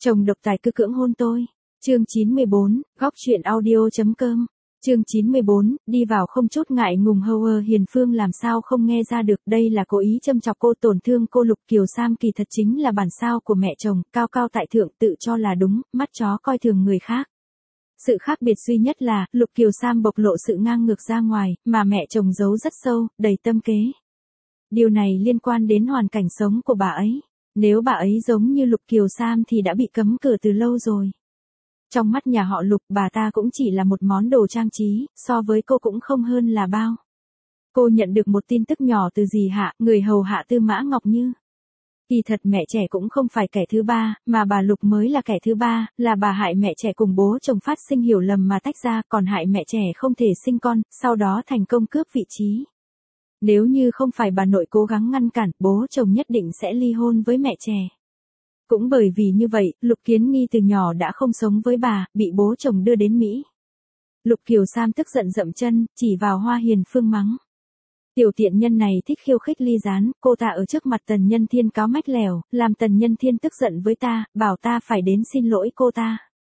Chồng độc tài cứ cưỡng hôn tôi. Chương 94, góc truyện audio.com. Chương 94, đi vào không chút ngại ngùng Howard Hiền Phương làm sao không nghe ra được, đây là cố ý châm chọc cô, tổn thương cô. Lục Kiều Sam kỳ thật chính là bản sao của mẹ chồng, cao cao tại thượng, tự cho là đúng, mắt chó coi thường người khác. Sự khác biệt duy nhất là, Lục Kiều Sam bộc lộ sự ngang ngược ra ngoài, mà mẹ chồng giấu rất sâu, đầy tâm kế. Điều này liên quan đến hoàn cảnh sống của bà ấy. Nếu bà ấy giống như Lục Kiều Sam thì đã bị cấm cửa từ lâu rồi. Trong mắt nhà họ Lục, bà ta cũng chỉ là một món đồ trang trí, so với cô cũng không hơn là bao. Cô nhận được một tin tức nhỏ từ dì Hạ, người hầu hạ Tư Mã Ngọc Như. Kỳ thật mẹ trẻ cũng không phải kẻ thứ ba, mà bà Lục mới là kẻ thứ ba, là bà hại mẹ trẻ cùng bố chồng phát sinh hiểu lầm mà tách ra, còn hại mẹ trẻ không thể sinh con, sau đó thành công cướp vị trí. Nếu như không phải bà nội cố gắng ngăn cản, bố chồng nhất định sẽ ly hôn với mẹ trẻ. Cũng bởi vì như vậy, Lục Kiến Nghi từ nhỏ đã không sống với bà, bị bố chồng đưa đến Mỹ. Lục Kiều Sam tức giận dậm chân, chỉ vào Hoa Hiền Phương mắng. Tiểu tiện nhân này thích khiêu khích ly gián, cô ta ở trước mặt Tần Nhân Thiên cáo mách lèo, làm Tần Nhân Thiên tức giận với ta, bảo ta phải đến xin lỗi cô ta.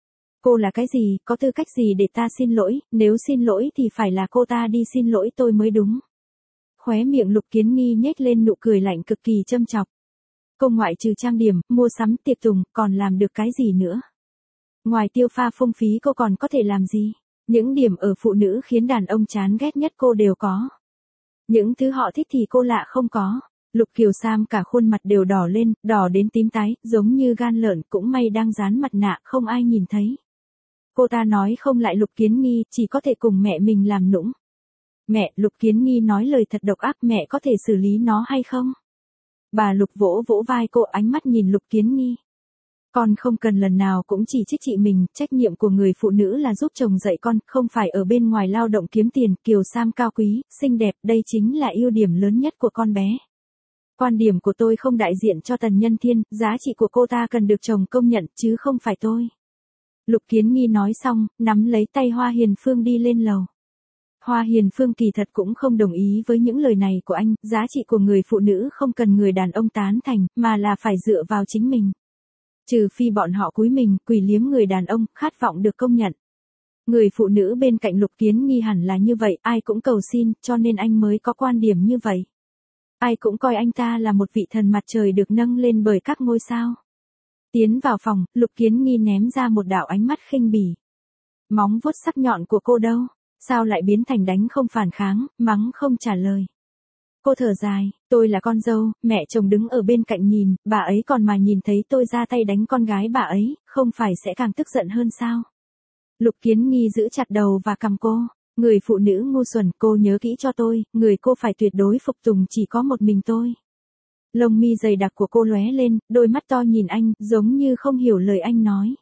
Cô là cái gì, có tư cách gì để ta xin lỗi, nếu xin lỗi thì phải là cô ta đi xin lỗi tôi mới đúng. Khóe miệng Lục Kiến Nghi nhếch lên nụ cười lạnh cực kỳ châm chọc. Cô ngoại trừ trang điểm, mua sắm, tiệc tùng, còn làm được cái gì nữa? Ngoài tiêu pha phung phí cô còn có thể làm gì? Những điểm ở phụ nữ khiến đàn ông chán ghét nhất cô đều có. Những thứ họ thích thì cô lạ không có. Lục Kiều Sam cả khuôn mặt đều đỏ lên, đỏ đến tím tái, giống như gan lợn, cũng may đang dán mặt nạ, không ai nhìn thấy. Cô ta nói không lại Lục Kiến Nghi, chỉ có thể cùng mẹ mình làm nũng. Mẹ, Lục Kiến Nghi nói lời thật độc ác, mẹ có thể xử lý nó hay không? Bà Lục vỗ vỗ vai cô, ánh mắt nhìn Lục Kiến Nghi. Con không cần lần nào cũng chỉ trích chị mình, trách nhiệm của người phụ nữ là giúp chồng dạy con, không phải ở bên ngoài lao động kiếm tiền. Kiều Sam cao quý, xinh đẹp, đây chính là ưu điểm lớn nhất của con bé. Quan điểm của tôi không đại diện cho Tần Nhân Thiên, giá trị của cô ta cần được chồng công nhận, chứ không phải tôi. Lục Kiến Nghi nói xong, nắm lấy tay Hoa Hiền Phương đi lên lầu. Hoa Hiền Phương kỳ thật cũng không đồng ý với những lời này của anh, giá trị của người phụ nữ không cần người đàn ông tán thành, mà là phải dựa vào chính mình. Trừ phi bọn họ cúi mình, quỳ liếm người đàn ông, khát vọng được công nhận. Người phụ nữ bên cạnh Lục Kiến Nghi hẳn là như vậy, ai cũng cầu xin, cho nên anh mới có quan điểm như vậy. Ai cũng coi anh ta là một vị thần mặt trời được nâng lên bởi các ngôi sao. Tiến vào phòng, Lục Kiến Nghi ném ra một đạo ánh mắt khinh bỉ. Móng vuốt sắc nhọn của cô đâu? Sao lại biến thành đánh không phản kháng, mắng không trả lời. Cô thở dài, tôi là con dâu, mẹ chồng đứng ở bên cạnh nhìn, bà ấy còn mà nhìn thấy tôi ra tay đánh con gái bà ấy, không phải sẽ càng tức giận hơn sao? Lục Kiến Nghi giữ chặt đầu và cằm cô, người phụ nữ ngu xuẩn, cô nhớ kỹ cho tôi, người cô phải tuyệt đối phục tùng chỉ có một mình tôi. Lông mi dày đặc của cô lóe lên, đôi mắt to nhìn anh, giống như không hiểu lời anh nói.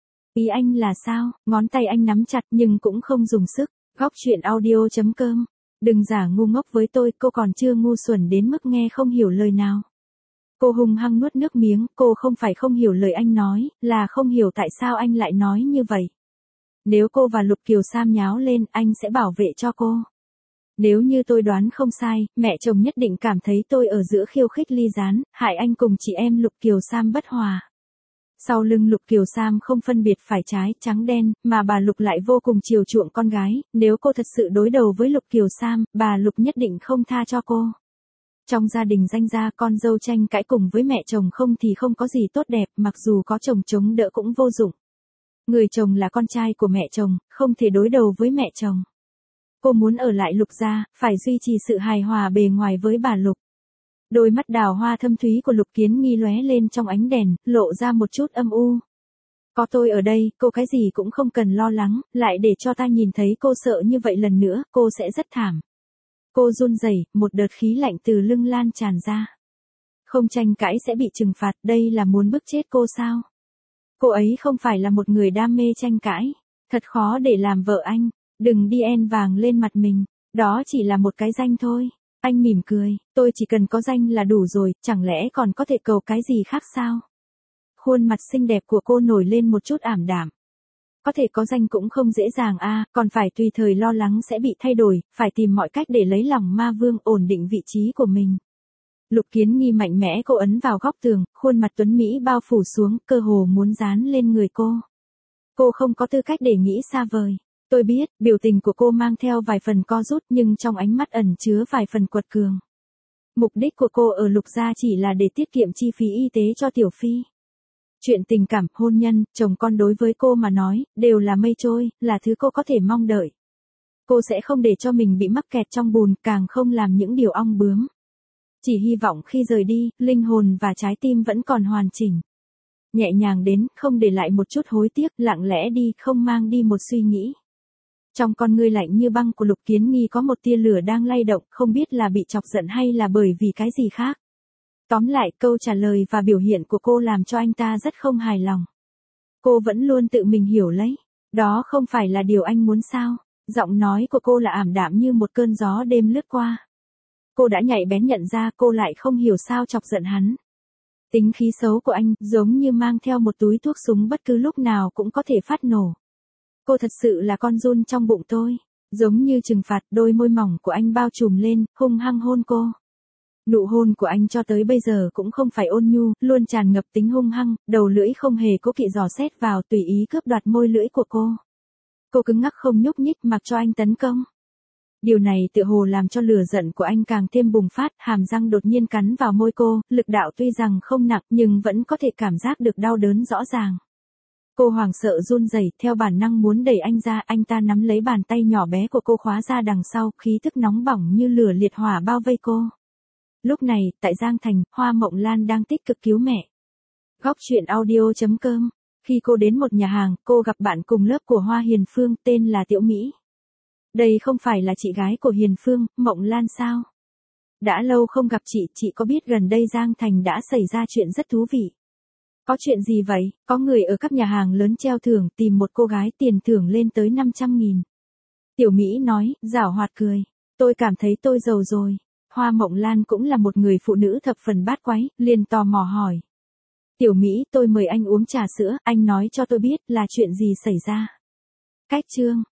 Ý anh là sao? Ngón tay anh nắm chặt nhưng cũng không dùng sức. Góc truyện audio.com. Đừng giả ngu ngốc với tôi, cô còn chưa ngu xuẩn đến mức nghe không hiểu lời nào. Cô hung hăng nuốt nước miếng, cô không phải không hiểu lời anh nói, là không hiểu tại sao anh lại nói như vậy. Nếu cô và Lục Kiều Sam nháo lên, anh sẽ bảo vệ cho cô. Nếu như tôi đoán không sai, mẹ chồng nhất định cảm thấy tôi ở giữa khiêu khích ly gián, hại anh cùng chị em Lục Kiều Sam bất hòa. Sau lưng Lục Kiều Sam không phân biệt phải trái, trắng đen, mà bà Lục lại vô cùng chiều chuộng con gái, nếu cô thật sự đối đầu với Lục Kiều Sam, bà Lục nhất định không tha cho cô. Trong gia đình danh gia, con dâu tranh cãi cùng với mẹ chồng không thì không có gì tốt đẹp, mặc dù có chồng chống đỡ cũng vô dụng. Người chồng là con trai của mẹ chồng, không thể đối đầu với mẹ chồng. Cô muốn ở lại Lục gia, phải duy trì sự hài hòa bề ngoài với bà Lục. Đôi mắt đào hoa thâm thúy của Lục Kiến Nghi lóe lên trong ánh đèn, lộ ra một chút âm u. Có tôi ở đây, cô cái gì cũng không cần lo lắng, lại để cho ta nhìn thấy cô sợ như vậy lần nữa, cô sẽ rất thảm. Cô run rẩy, một đợt khí lạnh từ lưng lan tràn ra. Không tranh cãi sẽ bị trừng phạt, đây là muốn bức chết cô sao? Cô ấy không phải là một người đam mê tranh cãi, thật khó để làm vợ anh, đừng đi en vàng lên mặt mình, đó chỉ là một cái danh thôi. Anh mỉm cười, tôi chỉ cần có danh là đủ rồi, chẳng lẽ còn có thể cầu cái gì khác sao? Khuôn mặt xinh đẹp của cô nổi lên một chút ảm đạm. Có thể có danh cũng không dễ dàng còn phải tùy thời lo lắng sẽ bị thay đổi, phải tìm mọi cách để lấy lòng ma vương ổn định vị trí của mình. Lục Kiến Nghi mạnh mẽ cô ấn vào góc tường, khuôn mặt tuấn Mỹ bao phủ xuống, cơ hồ muốn dán lên người cô. Cô không có tư cách để nghĩ xa vời. Tôi biết, biểu tình của cô mang theo vài phần co rút nhưng trong ánh mắt ẩn chứa vài phần quật cường. Mục đích của cô ở Lục gia chỉ là để tiết kiệm chi phí y tế cho Tiểu Phi. Chuyện tình cảm, hôn nhân, chồng con đối với cô mà nói, đều là mây trôi, là thứ cô có thể mong đợi. Cô sẽ không để cho mình bị mắc kẹt trong bùn, càng không làm những điều ong bướm. Chỉ hy vọng khi rời đi, linh hồn và trái tim vẫn còn hoàn chỉnh. Nhẹ nhàng đến, không để lại một chút hối tiếc, lặng lẽ đi, không mang đi một suy nghĩ. Trong con ngươi lạnh như băng của Lục Kiến Nghi có một tia lửa đang lay động, không biết là bị chọc giận hay là bởi vì cái gì khác. Tóm lại, câu trả lời và biểu hiện của cô làm cho anh ta rất không hài lòng. Cô vẫn luôn tự mình hiểu lấy. Đó không phải là điều anh muốn sao? Giọng nói của cô là ảm đạm như một cơn gió đêm lướt qua. Cô đã nhạy bén nhận ra cô lại không hiểu sao chọc giận hắn. Tính khí xấu của anh giống như mang theo một túi thuốc súng bất cứ lúc nào cũng có thể phát nổ. Cô thật sự là con giun trong bụng tôi. Giống như trừng phạt, đôi môi mỏng của anh bao trùm lên, hung hăng hôn cô. Nụ hôn của anh cho tới bây giờ cũng không phải ôn nhu, luôn tràn ngập tính hung hăng, đầu lưỡi không hề cố kỵ dò xét vào, tùy ý cướp đoạt môi lưỡi của cô. Cô cứng ngắc không nhúc nhích mặc cho anh tấn công. Điều này tựa hồ làm cho lửa giận của anh càng thêm bùng phát, hàm răng đột nhiên cắn vào môi cô, lực đạo tuy rằng không nặng nhưng vẫn có thể cảm giác được đau đớn rõ ràng. Cô hoảng sợ run rẩy, theo bản năng muốn đẩy anh ra, anh ta nắm lấy bàn tay nhỏ bé của cô khóa ra đằng sau, khí thức nóng bỏng như lửa liệt hỏa bao vây cô. Lúc này, tại Giang Thành, Hoa Mộng Lan đang tích cực cứu mẹ. Góc truyện audio.com. Khi cô đến một nhà hàng, cô gặp bạn cùng lớp của Hoa Hiền Phương, tên là Tiểu Mỹ. Đây không phải là chị gái của Hiền Phương, Mộng Lan sao? Đã lâu không gặp chị có biết gần đây Giang Thành đã xảy ra chuyện rất thú vị. Có chuyện gì vậy? Có người ở các nhà hàng lớn treo thưởng tìm một cô gái, tiền thưởng lên tới 500.000. Tiểu Mỹ nói, giảo hoạt cười. Tôi cảm thấy tôi giàu rồi. Hoa Mộng Lan cũng là một người phụ nữ thập phần bát quái, liền tò mò hỏi. Tiểu Mỹ, tôi mời anh uống trà sữa, anh nói cho tôi biết là chuyện gì xảy ra. Cách chương.